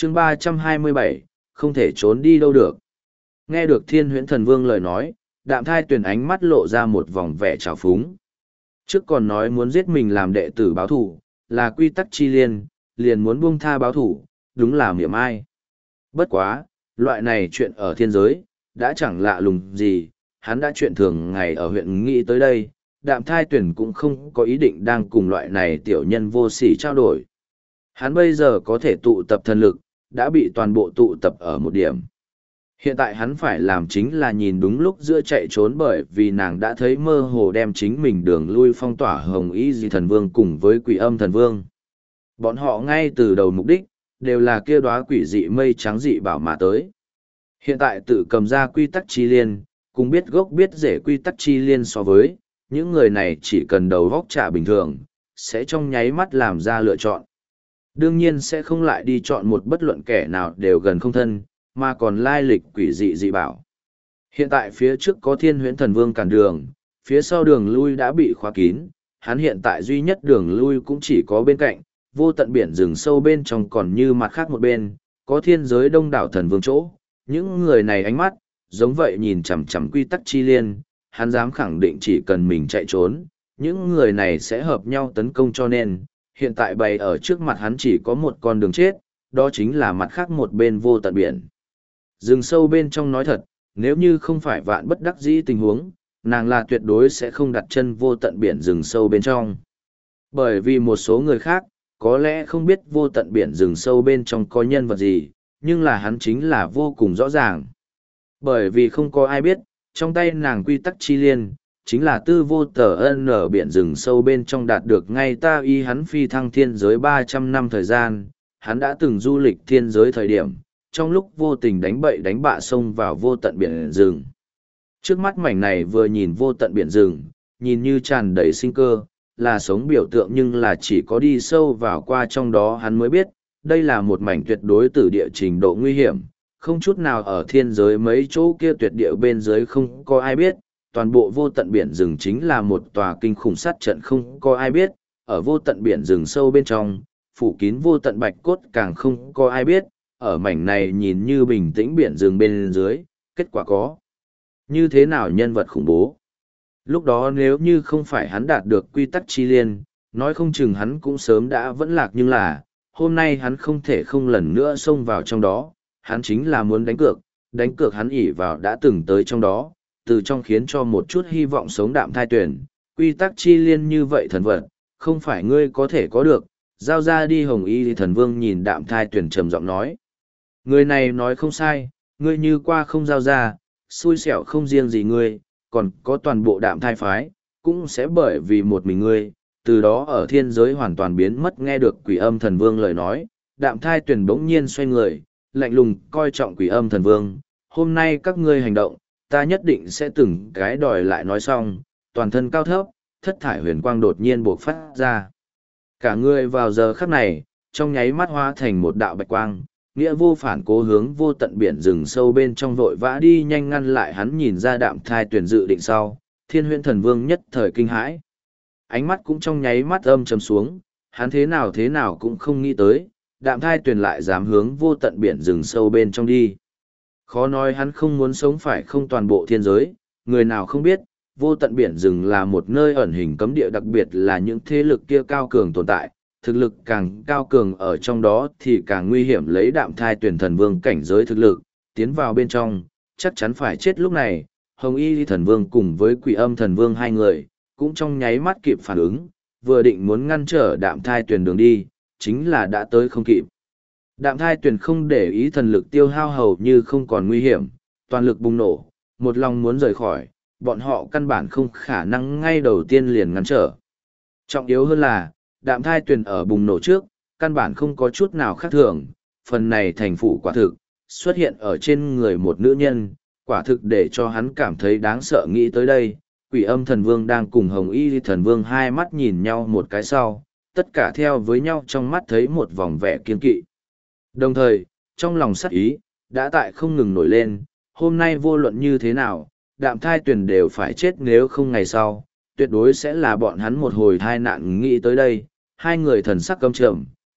chương 327, không thể trốn đi đâu được. Nghe được Thiên Huyễn Thần Vương lời nói, Đạm Thai Tuyền ánh mắt lộ ra một vòng vẻ trào phúng. Trước còn nói muốn giết mình làm đệ tử báo thủ, là quy tắc chi liên, liền muốn buông tha báo thủ, đúng là miệng ai. Bất quá, loại này chuyện ở thiên giới, đã chẳng lạ lùng gì, hắn đã chuyện thường ngày ở huyện nghĩ tới đây, Đạm Thai Tuyền cũng không có ý định đang cùng loại này tiểu nhân vô sỉ trao đổi. Hắn bây giờ có thể tụ tập thần lực, đã bị toàn bộ tụ tập ở một điểm. Hiện tại hắn phải làm chính là nhìn đúng lúc giữa chạy trốn, bởi vì nàng đã thấy mơ hồ đem chính mình đường lui phong tỏa Hồng Y Dị Thần Vương cùng với Quỷ Âm Thần Vương. Bọn họ ngay từ đầu mục đích, đều là kia đóa quỷ dị mây trắng dị bảo mà tới. Hiện tại tự cầm ra quy tắc chi liên, cùng biết gốc biết rễ quy tắc chi liên so với, những người này chỉ cần đầu góc trả bình thường, sẽ trong nháy mắt làm ra lựa chọn. Đương nhiên sẽ không lại đi chọn một bất luận kẻ nào đều gần không thân, mà còn lai lịch quỷ dị dị bảo. Hiện tại phía trước có Thiên Huyễn Thần Vương cản đường, phía sau đường lui đã bị khóa kín, hắn hiện tại duy nhất đường lui cũng chỉ có bên cạnh, vô tận biển rừng sâu bên trong còn như mặt khác một bên, có thiên giới đông đảo thần vương chỗ. Những người này ánh mắt, giống vậy nhìn chằm chằm quy tắc chi liên, hắn dám khẳng định chỉ cần mình chạy trốn, những người này sẽ hợp nhau tấn công, cho nên, hiện tại bày ở trước mặt hắn chỉ có một con đường chết, đó chính là mặt khác một bên vô tận biển. Rừng sâu bên trong nói thật, nếu như không phải vạn bất đắc dĩ tình huống, nàng là tuyệt đối sẽ không đặt chân vô tận biển rừng sâu bên trong. Bởi vì một số người khác, có lẽ không biết vô tận biển rừng sâu bên trong có nhân vật gì, nhưng là hắn chính là vô cùng rõ ràng. Bởi vì không có ai biết, trong tay nàng quy tắc chi liên, chính là tư vô tờ ân ở biển rừng sâu bên trong đạt được ngay ta y hắn phi thăng thiên giới 300 năm thời gian, hắn đã từng du lịch thiên giới thời điểm, trong lúc vô tình đánh bậy đánh bạ xông vào vô tận biển rừng. Trước mắt mảnh này vừa nhìn vô tận biển rừng, nhìn như tràn đầy sinh cơ, là sống biểu tượng, nhưng là chỉ có đi sâu vào qua trong đó hắn mới biết, đây là một mảnh tuyệt đối tử địa trình độ nguy hiểm, không chút nào ở thiên giới mấy chỗ kia tuyệt địa bên dưới không có ai biết, toàn bộ vô tận biển rừng chính là một tòa kinh khủng sát trận không có ai biết, ở vô tận biển rừng sâu bên trong, phủ kín vô tận bạch cốt càng không có ai biết, ở mảnh này nhìn như bình tĩnh biển rừng bên dưới, kết quả có như thế nào nhân vật khủng bố. Lúc đó nếu như không phải hắn đạt được quy tắc chi liên, nói không chừng hắn cũng sớm đã vẫn lạc, nhưng là, hôm nay hắn không thể không lần nữa xông vào trong đó, hắn chính là muốn đánh cược hắn ỷ vào đã từng tới trong đó, từ trong khiến cho một chút hy vọng sống. Đạm Thai Tuyền, quy tắc chi liên như vậy thần vật, không phải ngươi có thể có được, giao ra đi. Hồng Y Thần Vương nhìn Đạm Thai Tuyền trầm giọng nói. Người này nói không sai, ngươi như qua không giao ra, xui xẻo không riêng gì ngươi, còn có toàn bộ Đạm Thai phái, cũng sẽ bởi vì một mình ngươi, từ đó ở thiên giới hoàn toàn biến mất. Nghe được Quỷ Âm Thần Vương lời nói, Đạm Thai Tuyền bỗng nhiên xoay người, lạnh lùng coi trọng Quỷ Âm Thần Vương, hôm nay các ngươi hành động, ta nhất định sẽ từng cái đòi lại. Nói xong, toàn thân cao thấp, thất thải huyền quang đột nhiên buộc phát ra. Cả người vào giờ khắc này, trong nháy mắt hóa thành một đạo bạch quang, nghĩa vô phản cố hướng vô tận biển rừng sâu bên trong vội vã đi nhanh ngăn lại hắn. Nhìn ra Đạm Thai Tuyền dự định sau, Thiên Huyễn Thần Vương nhất thời kinh hãi. Ánh mắt cũng trong nháy mắt âm trầm xuống, hắn thế nào cũng không nghĩ tới, Đạm Thai Tuyền lại dám hướng vô tận biển rừng sâu bên trong đi. Khó nói hắn không muốn sống phải không? Toàn bộ thiên giới, người nào không biết, vô tận biển rừng là một nơi ẩn hình cấm địa, đặc biệt là những thế lực kia cao cường tồn tại, thực lực càng cao cường ở trong đó thì càng nguy hiểm. Lấy Đạm Thai Tuyền Thần Vương cảnh giới thực lực, tiến vào bên trong, chắc chắn phải chết. Lúc này, Hồng Y Thần Vương cùng với Quỷ Âm Thần Vương hai người, cũng trong nháy mắt kịp phản ứng, vừa định muốn ngăn trở Đạm Thai Tuyền đường đi, chính là đã tới không kịp. Đạm Thai Tuyền không để ý thần lực tiêu hao hầu như không còn nguy hiểm, toàn lực bùng nổ, một lòng muốn rời khỏi, bọn họ căn bản không khả năng ngay đầu tiên liền ngăn trở. Trọng yếu hơn là, Đạm Thai Tuyền ở bùng nổ trước, căn bản không có chút nào khác thường, phần này thành phụ quả thực, xuất hiện ở trên người một nữ nhân, quả thực để cho hắn cảm thấy đáng sợ. Nghĩ tới đây, Quỷ Âm Thần Vương đang cùng Hồng Y Thần Vương hai mắt nhìn nhau một cái sau, tất cả theo với nhau trong mắt thấy một vòng vẻ kiên kỵ. Đồng thời, trong lòng sát ý, đã tại không ngừng nổi lên, hôm nay vô luận như thế nào, Đạm Thai Tuyền đều phải chết, nếu không ngày sau, tuyệt đối sẽ là bọn hắn một hồi tai nạn. Nghĩ tới đây, hai người thần sắc căm trầm,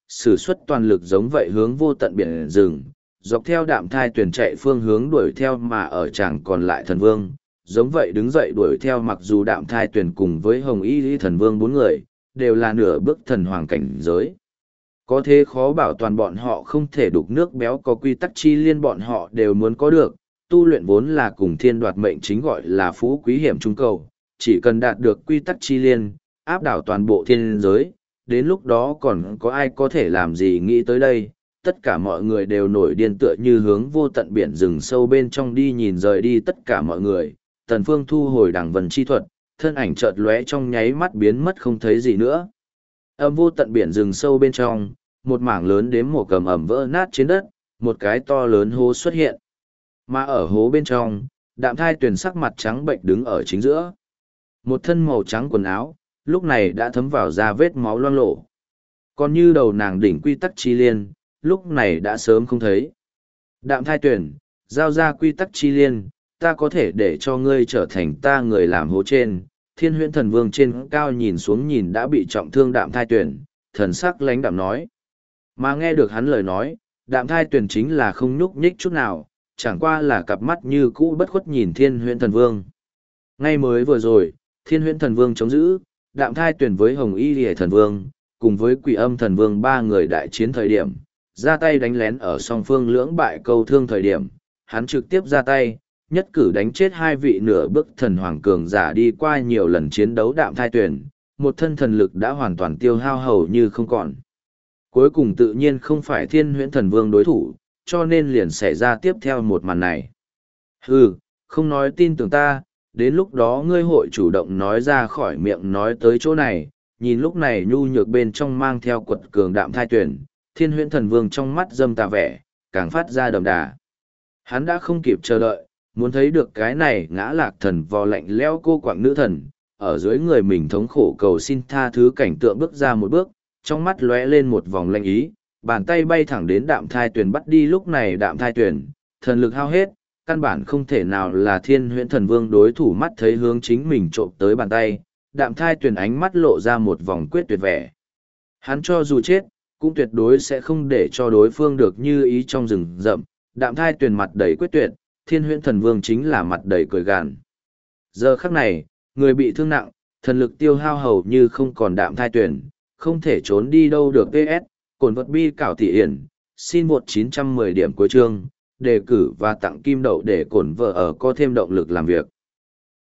sử xuất toàn lực giống vậy hướng vô tận biển rừng, dọc theo đạm thai tuyển chạy phương hướng đuổi theo mà ở chàng còn lại thần vương, giống vậy đứng dậy đuổi theo mặc dù đạm thai tuyển cùng với hồng y lý thần vương bốn người, đều là nửa bước thần hoàng cảnh giới. Có thế khó bảo toàn bọn họ không thể đục nước béo có quy tắc chi liên bọn họ đều muốn có được, tu luyện vốn là cùng thiên đoạt mệnh chính gọi là phú quý hiểm trung cầu, chỉ cần đạt được quy tắc chi liên, áp đảo toàn bộ thiên giới, đến lúc đó còn có ai có thể làm gì nghĩ tới đây, tất cả mọi người đều nổi điên tựa như hướng vô tận biển rừng sâu bên trong đi nhìn rời đi tất cả mọi người, Tần Phương thu hồi đằng vân chi thuật, thân ảnh chợt lóe trong nháy mắt biến mất không thấy gì nữa. Âm vô tận biển rừng sâu bên trong, một mảng lớn đếm một cầm ẩm vỡ nát trên đất, một cái to lớn hố xuất hiện. Mà ở hố bên trong, đạm thai tuyền sắc mặt trắng bệnh đứng ở chính giữa. Một thân màu trắng quần áo, lúc này đã thấm vào da vết máu loang lổ. Còn như đầu nàng đỉnh quy tắc chi liên, lúc này đã sớm không thấy. Đạm thai tuyền, giao ra quy tắc chi liên, ta có thể để cho ngươi trở thành ta người làm hố trên. Thiên huyễn thần vương trên cao nhìn xuống nhìn đã bị trọng thương đạm thai tuyền, thần sắc lãnh đạm nói. Mà nghe được hắn lời nói, đạm thai tuyền chính là không nhúc nhích chút nào, chẳng qua là cặp mắt như cũ bất khuất nhìn thiên huyễn thần vương. Ngay mới vừa rồi, thiên huyễn thần vương chống giữ, đạm thai tuyền với hồng y lìa thần vương, cùng với quỷ âm thần vương ba người đại chiến thời điểm, ra tay đánh lén ở song phương lưỡng bại câu thương thời điểm, hắn trực tiếp ra tay, nhất cử đánh chết hai vị nửa bước thần hoàng cường giả đi qua nhiều lần chiến đấu đạm thai tuyền, một thân thần lực đã hoàn toàn tiêu hao hầu như không còn. Cuối cùng tự nhiên không phải thiên huyễn thần vương đối thủ, cho nên liền xảy ra tiếp theo một màn này. Hừ, không nói tin tưởng ta, đến lúc đó ngươi hội chủ động nói ra khỏi miệng nói tới chỗ này, nhìn lúc này nhu nhược bên trong mang theo quật cường đạm thai tuyển, thiên huyễn thần vương trong mắt dâm tà vẻ, càng phát ra đậm đà. Hắn đã không kịp chờ đợi, muốn thấy được cái này ngã lạc thần vò lạnh leo cô quạng nữ thần, ở dưới người mình thống khổ cầu xin tha thứ cảnh tượng bước ra một bước, trong mắt lóe lên một vòng lanh ý, bàn tay bay thẳng đến đạm thai tuyển bắt đi lúc này đạm thai tuyển, thần lực hao hết, căn bản không thể nào là thiên huyễn thần vương đối thủ mắt thấy hướng chính mình trộm tới bàn tay, đạm thai tuyển ánh mắt lộ ra một vòng quyết tuyệt vẻ. Hắn cho dù chết, cũng tuyệt đối sẽ không để cho đối phương được như ý trong rừng rậm, đạm thai tuyển mặt đầy quyết tuyệt, thiên huyễn thần vương chính là mặt đầy cười gàn. Giờ khắc này, người bị thương nặng, thần lực tiêu hao hầu như không còn đạm thai tuyển, không thể trốn đi đâu được PS, cồn vật bi cảo thị hiển, xin một 910 điểm cuối chương, đề cử và tặng kim đậu để cổn vợ ở có thêm động lực làm việc.